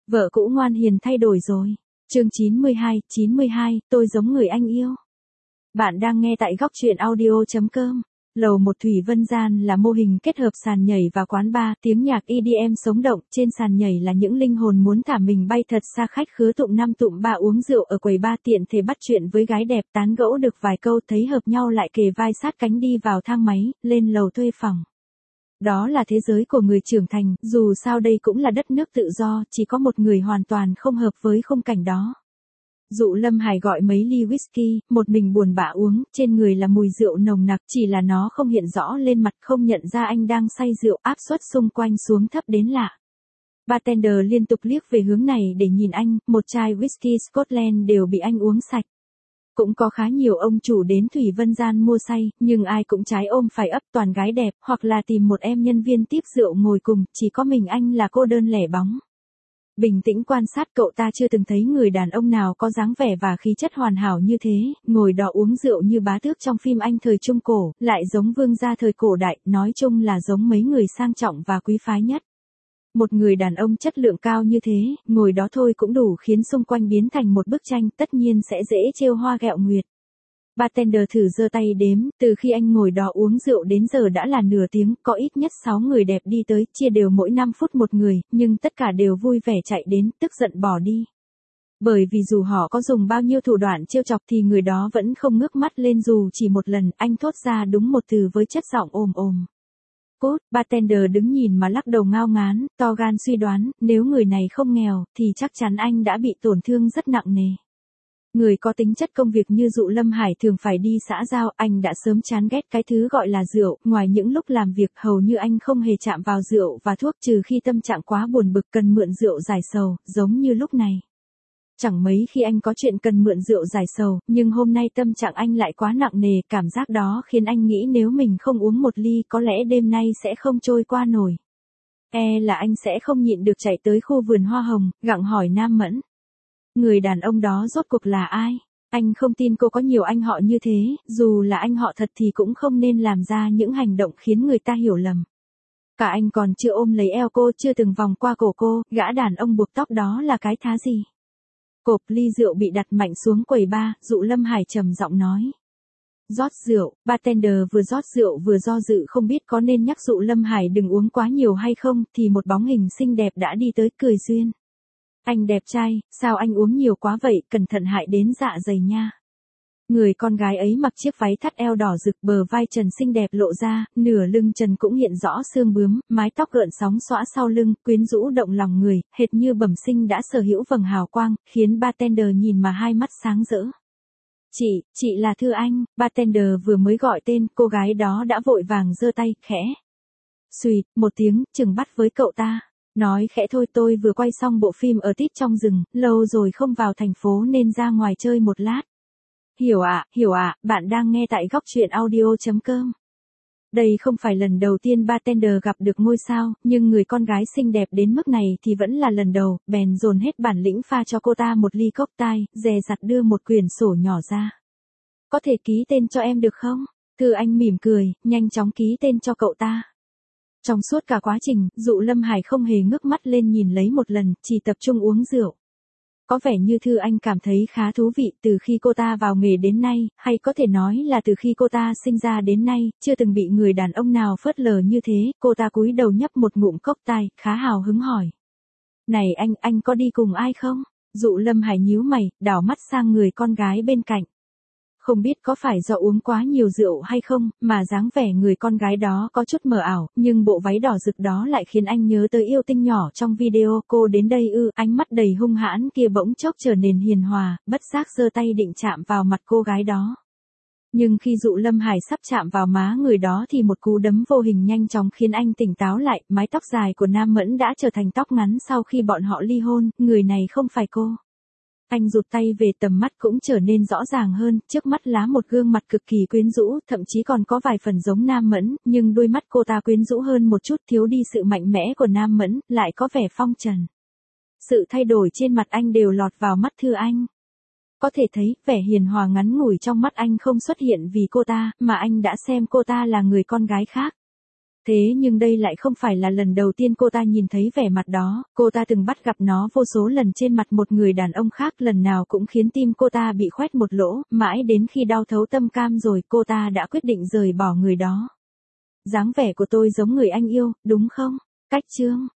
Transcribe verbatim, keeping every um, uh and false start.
Vợ cũ ngoan hiền thay đổi rồi. Chương chín mươi hai, chín mươi hai, tôi giống người anh yêu. Bạn đang nghe tại góc truyện audio chấm com. Lầu một Thủy Vân Gian là mô hình kết hợp sàn nhảy và quán bar, tiếng nhạc e đê em sống động, trên sàn nhảy là những linh hồn muốn thả mình bay thật xa, khách khứa tụng năm tụng ba uống rượu ở quầy bar tiện thể bắt chuyện với gái đẹp, tán gẫu được vài câu thấy hợp nhau lại kề vai sát cánh đi vào thang máy, lên lầu thuê phòng. Đó là thế giới của người trưởng thành, dù sao đây cũng là đất nước tự do, chỉ có một người hoàn toàn không hợp với khung cảnh đó. Dụ Lâm Hải gọi mấy ly whisky, một mình buồn bã uống, trên người là mùi rượu nồng nặc, chỉ là nó không hiện rõ lên mặt, không nhận ra anh đang say rượu, áp suất xung quanh xuống thấp đến lạ. Bartender liên tục liếc về hướng này để nhìn anh, một chai whisky Scotland đều bị anh uống sạch. Cũng có khá nhiều ông chủ đến Thủy Vân Gian mua say, nhưng ai cũng trái ôm phải ấp, toàn gái đẹp, hoặc là tìm một em nhân viên tiếp rượu ngồi cùng, chỉ có mình anh là cô đơn lẻ bóng. Bình tĩnh quan sát, cậu ta chưa từng thấy người đàn ông nào có dáng vẻ và khí chất hoàn hảo như thế, ngồi đó uống rượu như bá tước trong phim Anh thời Trung Cổ, lại giống vương gia thời cổ đại, nói chung là giống mấy người sang trọng và quý phái nhất. Một người đàn ông chất lượng cao như thế, ngồi đó thôi cũng đủ khiến xung quanh biến thành một bức tranh, tất nhiên sẽ dễ trêu hoa ghẹo nguyệt. Bartender thử giơ tay đếm, từ khi anh ngồi đó uống rượu đến giờ đã là nửa tiếng, có ít nhất sáu người đẹp đi tới, chia đều mỗi năm phút một người, nhưng tất cả đều vui vẻ chạy đến, tức giận bỏ đi. Bởi vì dù họ có dùng bao nhiêu thủ đoạn trêu chọc thì người đó vẫn không ngước mắt lên dù chỉ một lần, anh thốt ra đúng một từ với chất giọng ồm ồm. Cút, bartender đứng nhìn mà lắc đầu ngao ngán, to gan suy đoán, nếu người này không nghèo, thì chắc chắn anh đã bị tổn thương rất nặng nề. Người có tính chất công việc như Dụ Lâm Hải thường phải đi xã giao, anh đã sớm chán ghét cái thứ gọi là rượu, ngoài những lúc làm việc hầu như anh không hề chạm vào rượu và thuốc trừ khi tâm trạng quá buồn bực cần mượn rượu giải sầu, giống như lúc này. Chẳng mấy khi anh có chuyện cần mượn rượu giải sầu, nhưng hôm nay tâm trạng anh lại quá nặng nề, cảm giác đó khiến anh nghĩ nếu mình không uống một ly có lẽ đêm nay sẽ không trôi qua nổi. E là anh sẽ không nhịn được chạy tới khu vườn hoa hồng, gặng hỏi Nam Mẫn. Người đàn ông đó rốt cuộc là ai? Anh không tin cô có nhiều anh họ như thế, dù là anh họ thật thì cũng không nên làm ra những hành động khiến người ta hiểu lầm. Cả anh còn chưa ôm lấy eo cô, chưa từng vòng qua cổ cô, gã đàn ông buộc tóc đó là cái thá gì? Cộp ly rượu bị đặt mạnh xuống quầy bar, Dụ Lâm Hải trầm giọng nói. Rót rượu, bartender vừa rót rượu vừa do dự không biết có nên nhắc Dụ Lâm Hải đừng uống quá nhiều hay không, thì một bóng hình xinh đẹp đã đi tới cười duyên. Anh đẹp trai, sao anh uống nhiều quá vậy, cẩn thận hại đến dạ dày nha. Người con gái ấy mặc chiếc váy thắt eo đỏ rực, bờ vai trần xinh đẹp lộ ra, nửa lưng trần cũng hiện rõ xương bướm, mái tóc gợn sóng xõa sau lưng, quyến rũ động lòng người, hệt như bẩm sinh đã sở hữu vầng hào quang, khiến bartender nhìn mà hai mắt sáng rỡ. Chị, chị là Thư Anh, bartender vừa mới gọi tên, cô gái đó đã vội vàng giơ tay, khẽ. Xùyt, một tiếng, chừng bắt với cậu ta. Nói khẽ thôi, tôi vừa quay xong bộ phim ở tít trong rừng, lâu rồi không vào thành phố nên ra ngoài chơi một lát. Hiểu ạ, à, hiểu ạ, à, bạn đang nghe tại góc truyện audio chấm com. Đây không phải lần đầu tiên bartender gặp được ngôi sao, nhưng người con gái xinh đẹp đến mức này thì vẫn là lần đầu, bèn dồn hết bản lĩnh pha cho cô ta một ly cocktail, dè dặt đưa một quyển sổ nhỏ ra. Có thể ký tên cho em được không? Thư Anh mỉm cười, nhanh chóng ký tên cho cậu ta. Trong suốt cả quá trình, Dụ Lâm Hải không hề ngước mắt lên nhìn lấy một lần, chỉ tập trung uống rượu. Có vẻ như Thư Anh cảm thấy khá thú vị từ khi cô ta vào nghề đến nay, hay có thể nói là từ khi cô ta sinh ra đến nay, chưa từng bị người đàn ông nào phớt lờ như thế, cô ta cúi đầu nhấp một ngụm cocktail, khá hào hứng hỏi. Này anh, anh có đi cùng ai không? Dụ Lâm Hải nhíu mày, đảo mắt sang người con gái bên cạnh. Không biết có phải do uống quá nhiều rượu hay không, mà dáng vẻ người con gái đó có chút mờ ảo, nhưng bộ váy đỏ rực đó lại khiến anh nhớ tới yêu tinh nhỏ trong video. Cô đến đây ư? Ánh mắt đầy hung hãn kia bỗng chốc trở nên hiền hòa, bất giác giơ tay định chạm vào mặt cô gái đó. Nhưng khi Dụ Lâm Hải sắp chạm vào má người đó thì một cú đấm vô hình nhanh chóng khiến anh tỉnh táo lại, mái tóc dài của Nam Mẫn đã trở thành tóc ngắn sau khi bọn họ ly hôn, người này không phải cô. Anh rụt tay về, tầm mắt cũng trở nên rõ ràng hơn, trước mắt lá một gương mặt cực kỳ quyến rũ, thậm chí còn có vài phần giống Nam Mẫn, nhưng đôi mắt cô ta quyến rũ hơn một chút, thiếu đi sự mạnh mẽ của Nam Mẫn, lại có vẻ phong trần. Sự thay đổi trên mặt anh đều lọt vào mắt Thư Anh. Có thể thấy, vẻ hiền hòa ngắn ngủi trong mắt anh không xuất hiện vì cô ta, mà anh đã xem cô ta là người con gái khác. Thế nhưng đây lại không phải là lần đầu tiên cô ta nhìn thấy vẻ mặt đó, cô ta từng bắt gặp nó vô số lần trên mặt một người đàn ông khác, lần nào cũng khiến tim cô ta bị khoét một lỗ, mãi đến khi đau thấu tâm cam rồi cô ta đã quyết định rời bỏ người đó. Dáng vẻ của tôi giống người anh yêu, đúng không? Cách chương